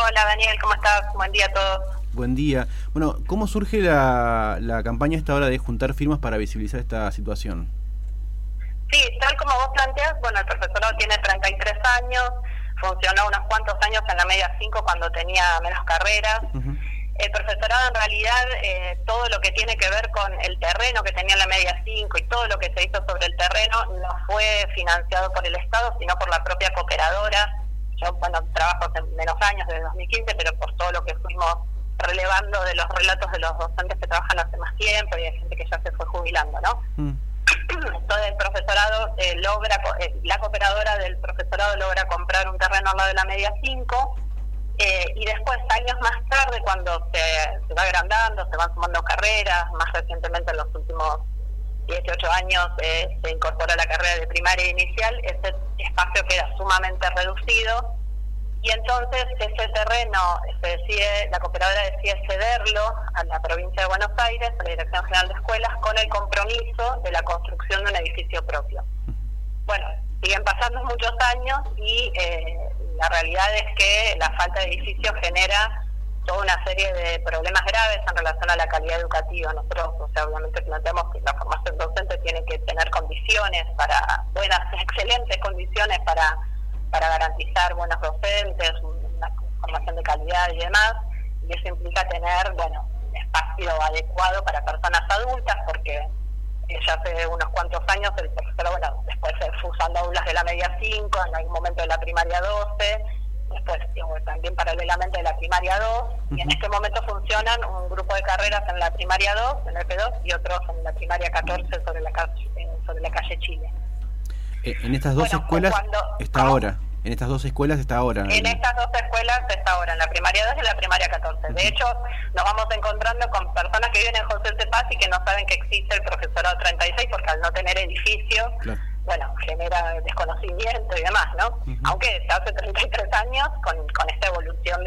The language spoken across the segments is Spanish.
Hola Daniel, ¿cómo estás? Buen día a todos. Buen día. Bueno, ¿cómo surge la campaña esta hora de juntar firmas para visibilizar esta situación? Sí, tal como vos planteas, bueno, el profesorado tiene 33 años, funcionó unos cuantos años en la media 5 cuando tenía menos carreras. El profesorado en realidad, todo lo que tiene que ver con el terreno que tenía en la media 5 y todo lo que se hizo sobre el terreno no fue financiado por el Estado, sino por la propia cooperadora. Yo, bueno, trabajo hace menos años, desde 2015, pero por todo lo que fuimos relevando de los relatos de los docentes que trabajan hace más tiempo y de gente que ya se fue jubilando, ¿no? Entonces el profesorado la cooperadora del profesorado logra comprar un terreno al lado de la media 5 y después, años más tarde, cuando se va agrandando, se van sumando carreras, más recientemente en los últimos 18 años se incorpora la carrera de primaria inicial, ese espacio queda sumamente reducido y entonces ese terreno la cooperadora decide cederlo a la provincia de Buenos Aires, a la Dirección General de Escuelas, con el compromiso de la construcción de un edificio propio. Bueno, siguen pasando muchos años y la realidad es que la falta de edificio genera toda una serie de problemas graves en relación a la calidad educativa. Nosotros, obviamente planteamos que la formación docente tiene que tener condiciones excelentes condiciones para garantizar buenos docentes, una formación de calidad y demás, y eso implica tener, un espacio adecuado para personas adultas, porque ya hace unos cuantos años el profesor, después se fue usando aulas de la media 5, en algún momento de la primaria 12, después también paralelamente de la primaria 2, y en este momento funcionan un grupo de carreras en la primaria 2, en el P2, y otros en la primaria 14 sobre la calle Chile. En estas dos escuelas está ahora. En estas dos escuelas está ahora. En estas dos escuelas está ahora, en la primaria 2 y en la primaria 14. De hecho, nos vamos encontrando con personas que viven en José C. Paz y que no saben que existe el profesorado 36, porque al no tener edificio, genera desconocimiento y demás, ¿no? Aunque hace 33 años, con esta evolución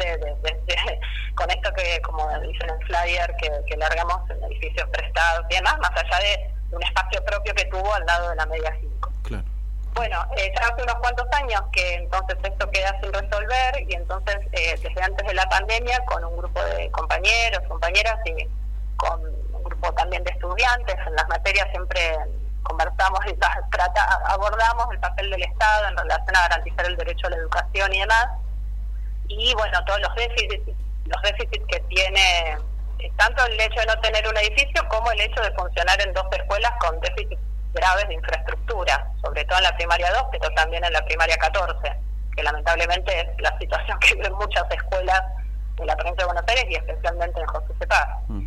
con esto que, como dicen en el flyer, que largamos en edificios prestados y demás, más allá de un espacio propio que tuvo al lado de la media 5. Claro. Bueno, ya hace unos cuantos años que entonces esto queda sin resolver y entonces desde antes de la pandemia, con un grupo de compañeros, compañeras y con un grupo también de estudiantes, en las materias siempre conversamos y abordamos el papel del Estado en relación a garantizar el derecho a la educación y demás, y bueno, todos los déficits que tiene tanto el hecho de no tener un edificio como el hecho de funcionar en dos escuelas con déficits graves de infraestructura, sobre todo en la primaria 2, pero también en la primaria 14, que lamentablemente es la situación que viven muchas escuelas de la provincia de Buenos Aires y especialmente en José C. Paz.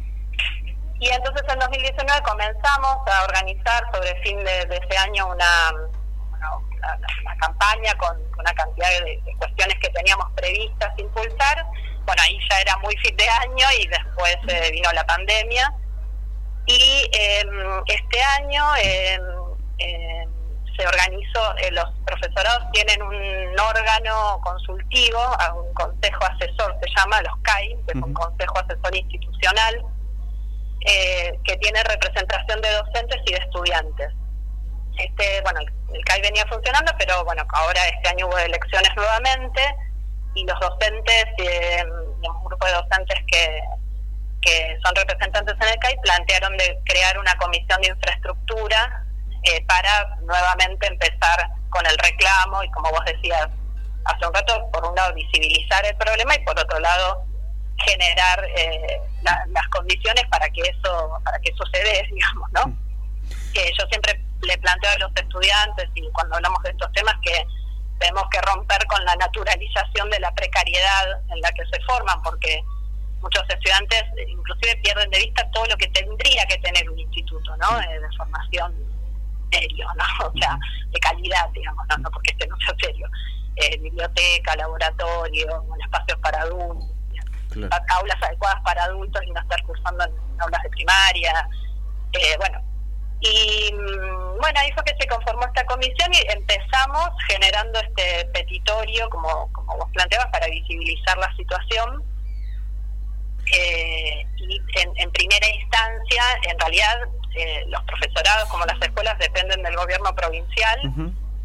Y entonces en 2019 comenzamos a organizar sobre fin de ese año una campaña con una cantidad de cuestiones que teníamos previstas impulsar. Bueno, ahí ya era muy fin de año y después vino la pandemia. Y este año se organizó, los profesorados tienen un órgano consultivo, un consejo asesor, se llama los CAI, que es un consejo asesor institucional, que tiene representación de docentes y de estudiantes. El CAI venía funcionando, pero ahora este año hubo elecciones nuevamente, y los docentes, un grupo de docentes que son representantes en el CAI, plantearon de crear una comisión de infraestructura para nuevamente empezar con el reclamo y, como vos decías hace un rato, por un lado visibilizar el problema y por otro lado generar las condiciones para que eso se dé, digamos, ¿no? Que yo siempre le planteo a los estudiantes, y cuando hablamos de estos temas, que tenemos que romper con la naturalización de la precariedad en la que se forman, porque muchos estudiantes inclusive pierden de vista todo lo que tendría que tener un instituto, ¿no? De formación serio, ¿no? O sea, de calidad, digamos, no porque este no sea serio. Biblioteca, laboratorio, espacios para adultos, aulas adecuadas para adultos y no estar cursando en aulas de primaria. Ahí fue que se conformó esta comisión y empezamos generando este petitorio, como vos planteabas, para visibilizar la situación. Y en primera instancia, en realidad, los profesorados como las escuelas dependen del gobierno provincial,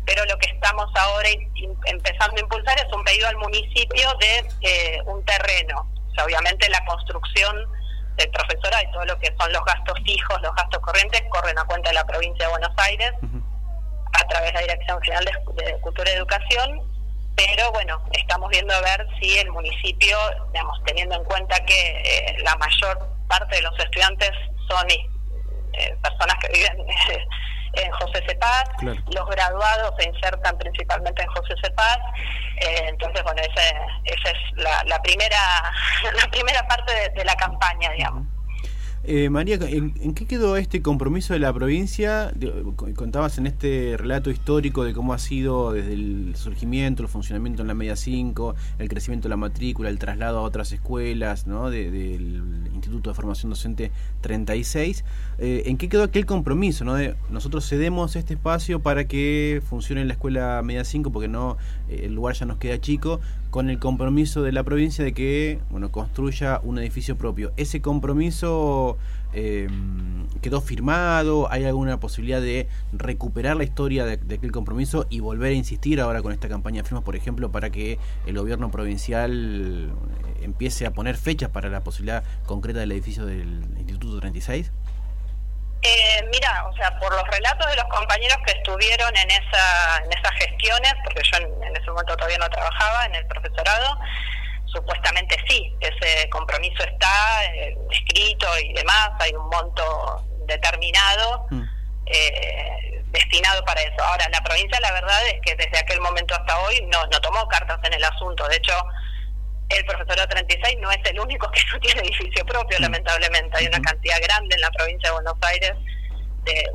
pero lo que estamos ahora empezando a impulsar es un pedido al municipio de un terreno. O sea, obviamente la construcción del profesorado y todo lo que son los gastos fijos, los gastos corrientes, corren a cuenta de la provincia de Buenos Aires, a través de la Dirección General de Cultura y Educación, pero bueno, estamos viendo a ver si el municipio, digamos, teniendo en cuenta que la mayor parte de los estudiantes son personas que viven en José Cepaz, claro. Los graduados se insertan principalmente en José Cepaz, entonces bueno, esa es la primera parte de la campaña, digamos. María, ¿en qué quedó este compromiso de la provincia? Contabas en este relato histórico de cómo ha sido desde el surgimiento, el funcionamiento en la media 5, el crecimiento de la matrícula, el traslado a otras escuelas, ¿no? Del Instituto de Formación Docente 36. ¿En qué quedó aquel compromiso, ¿no? De nosotros cedemos este espacio para que funcione en la escuela media 5 porque no el lugar ya nos queda chico, con el compromiso de la provincia de que construya un edificio propio? ¿Ese compromiso quedó firmado? ¿Hay alguna posibilidad de recuperar la historia de aquel compromiso y volver a insistir ahora con esta campaña de firmas, por ejemplo, para que el gobierno provincial empiece a poner fechas para la posibilidad concreta del edificio del Instituto 36? Mira, o sea, por los relatos de los compañeros que estuvieron en esas gestiones, porque yo en ese momento todavía no trabajaba en el profesorado, supuestamente sí, ese compromiso está escrito y demás, hay un monto determinado destinado para eso. Ahora, la provincia, la verdad es que desde aquel momento hasta hoy no tomó cartas en el asunto. De hecho, el profesorado 36 no es el único que no tiene edificio propio, lamentablemente. Hay una cantidad grande en la provincia de Buenos Aires, de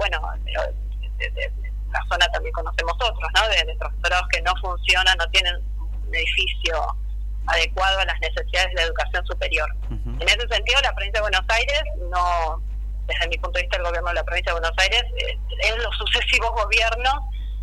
la zona también conocemos otros, ¿no? De profesorados que no funcionan, no tienen un edificio adecuado a las necesidades de la educación superior. En ese sentido, la provincia de Buenos Aires no, desde mi punto de vista, el gobierno de la provincia de Buenos Aires, en los sucesivos gobiernos,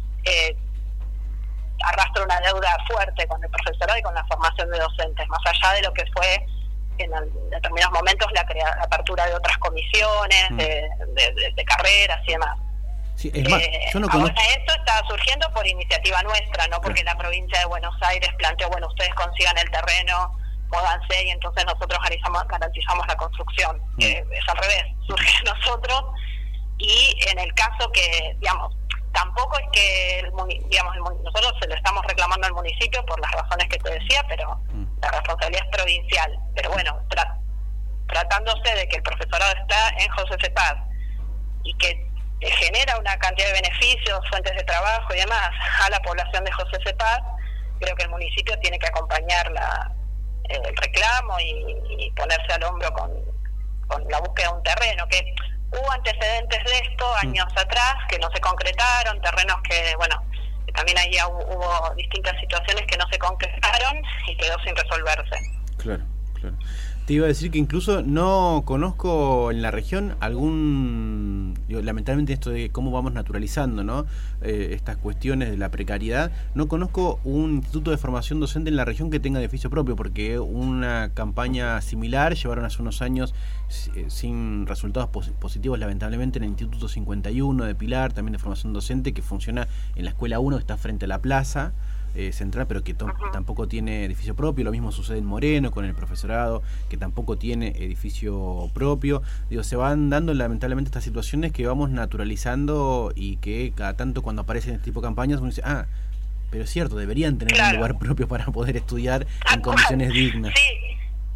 arrastra una deuda fuerte con el profesorado y con la formación de docentes, más allá de lo que fue en determinados momentos la apertura de otras comisiones, de carreras y demás. Sí, es más, yo no conozco. Ahora esto está surgiendo por iniciativa nuestra, no porque la provincia de Buenos Aires planteó, bueno, ustedes consigan el terreno, módanse y entonces nosotros garantizamos la construcción. Es al revés, surge de nosotros, y en el caso que, digamos, tampoco es que nosotros se lo estamos reclamando al municipio por las razones que te decía, pero la responsabilidad es provincial. Pero bueno, tratándose de que el profesorado está en José Cepaz y que genera una cantidad de beneficios, fuentes de trabajo y demás a la población de José Cepaz, creo que el municipio tiene que acompañar el reclamo y ponerse al hombro con la búsqueda de un terreno, que hubo antecedentes de esto años atrás que no se concretaron, terrenos que, bueno, que también ahí hubo distintas situaciones que no se concretaron y quedó sin resolverse. Claro. Te iba a decir que incluso no conozco en la región lamentablemente esto de cómo vamos naturalizando, ¿no? Estas cuestiones de la precariedad, no conozco un instituto de formación docente en la región que tenga edificio propio, porque una campaña similar llevaron hace unos años sin resultados positivos, lamentablemente, en el Instituto 51 de Pilar, también de formación docente, que funciona en la Escuela 1, que está frente a la plaza central, pero que tampoco tiene edificio propio. Lo mismo sucede en Moreno con el profesorado, que tampoco tiene edificio propio. Digo, se van dando lamentablemente estas situaciones que vamos naturalizando y que cada tanto cuando aparecen este tipo de campañas uno dice, pero es cierto, deberían tener un lugar propio para poder estudiar en condiciones dignas. Sí.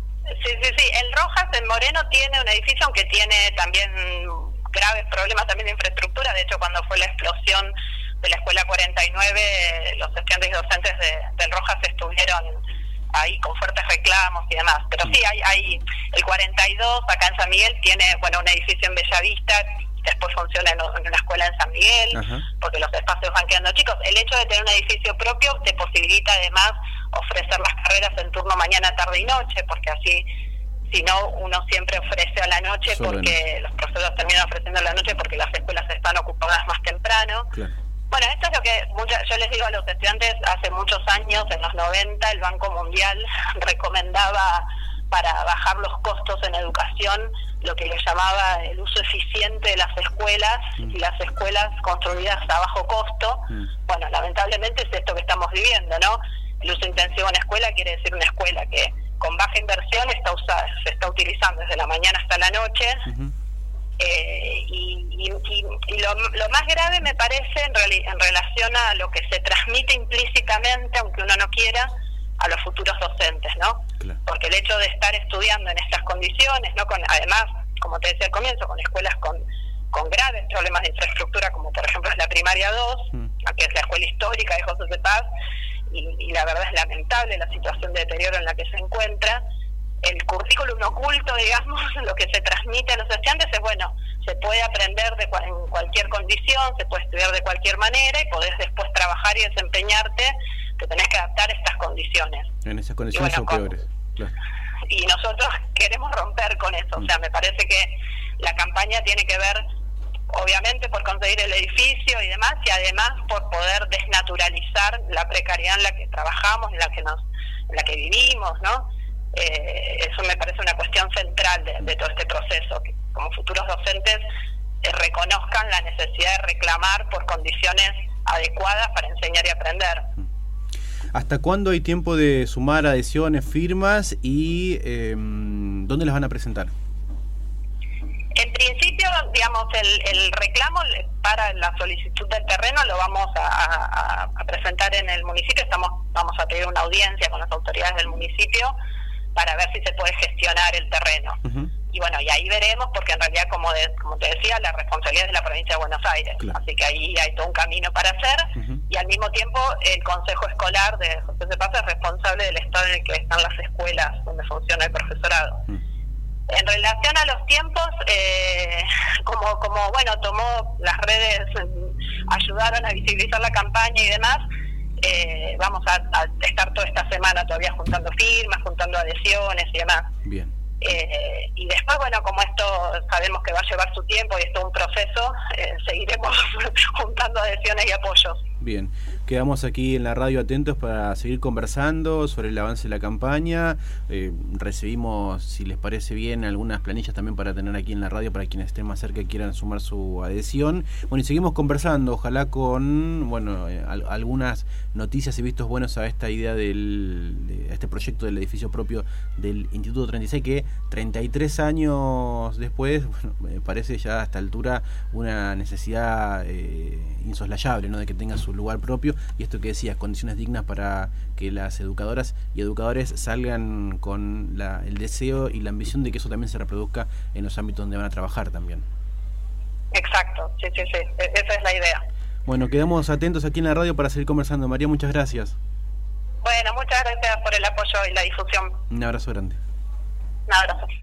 El Rojas en Moreno tiene un edificio, aunque tiene también graves problemas también de infraestructura. De hecho, cuando fue la explosión de la Escuela 49, los estudiantes y docentes del Rojas estuvieron ahí con fuertes reclamos y demás. Pero sí, hay el 42 acá en San Miguel tiene, un edificio en Bellavista, después funciona en una escuela en San Miguel, porque los espacios van quedando chicos. El hecho de tener un edificio propio te posibilita además ofrecer las carreras en turno mañana, tarde y noche, porque así, si no, uno siempre ofrece a la noche, porque los profesores terminan ofreciendo a la noche porque las escuelas están ocupadas más temprano. Claro. Bueno, esto es lo que yo les digo a los estudiantes hace muchos años, en los 90, el Banco Mundial recomendaba para bajar los costos en educación, lo que le llamaba el uso eficiente de las escuelas y las escuelas construidas a bajo costo. Bueno, lamentablemente es esto que estamos viviendo, ¿no? El uso intensivo en escuela quiere decir una escuela que con baja inversión se está utilizando desde la mañana hasta la noche. Y lo más grave me parece en relación a lo que se transmite implícitamente, aunque uno no quiera, a los futuros docentes, ¿no? Claro. Porque el hecho de estar estudiando en estas condiciones, ¿no? Además, como te decía al comienzo, con escuelas con graves problemas de infraestructura, como por ejemplo es la primaria 2, que es la escuela histórica de José de Paz, y la verdad es lamentable la situación de deterioro en la que se encuentra. El currículum oculto, digamos, lo que se transmite a los estudiantes es, bueno, se puede aprender en cualquier condición, se puede estudiar de cualquier manera y podés después trabajar y desempeñarte, te tenés que adaptar a estas condiciones. En esas condiciones son peores. Claro. Y nosotros queremos romper con eso. O sea, me parece que la campaña tiene que ver, obviamente, por conseguir el edificio y demás, y además por poder desnaturalizar la precariedad en la que trabajamos, en la que vivimos, ¿no? Eso me parece una cuestión central de todo este proceso, que como futuros docentes reconozcan la necesidad de reclamar por condiciones adecuadas para enseñar y aprender. ¿Hasta cuándo hay tiempo de sumar adhesiones, firmas y dónde las van a presentar? En principio, digamos, el reclamo para la solicitud del terreno lo vamos a presentar en el municipio. Vamos a pedir una audiencia con las autoridades del municipio para ver si se puede gestionar el terreno. Y bueno, y ahí veremos, porque en realidad, como te decía, la responsabilidad es de la provincia de Buenos Aires. Claro. Así que ahí hay todo un camino para hacer. Y al mismo tiempo, el Consejo Escolar de José de Paz es responsable del estado en el que están las escuelas donde funciona el profesorado. En relación a los tiempos, como bueno, tomó las redes, ayudaron a visibilizar la campaña y demás, vamos a estar toda esta semana todavía juntando firmas, juntando adhesiones y demás. Bien. Y después, bueno, como esto sabemos que va a llevar su tiempo y es todo un proceso, seguiremos juntando adhesiones y apoyos. Bien, quedamos aquí en la radio atentos para seguir conversando sobre el avance de la campaña. Recibimos, si les parece bien, algunas planillas también para tener aquí en la radio para quienes estén más cerca y quieran sumar su adhesión. Bueno, y seguimos conversando, ojalá con algunas noticias y vistos buenos a esta idea de este proyecto del edificio propio del Instituto 36, que 33 años después, bueno, me parece ya a esta altura una necesidad insoslayable, ¿no? De que tenga su lugar propio, y esto que decías, condiciones dignas para que las educadoras y educadores salgan con el deseo y la ambición de que eso también se reproduzca en los ámbitos donde van a trabajar también. Exacto, sí, esa es la idea. Bueno, quedamos atentos aquí en la radio para seguir conversando. María, muchas gracias. Bueno, muchas gracias por el apoyo y la difusión. Un abrazo grande. Un abrazo.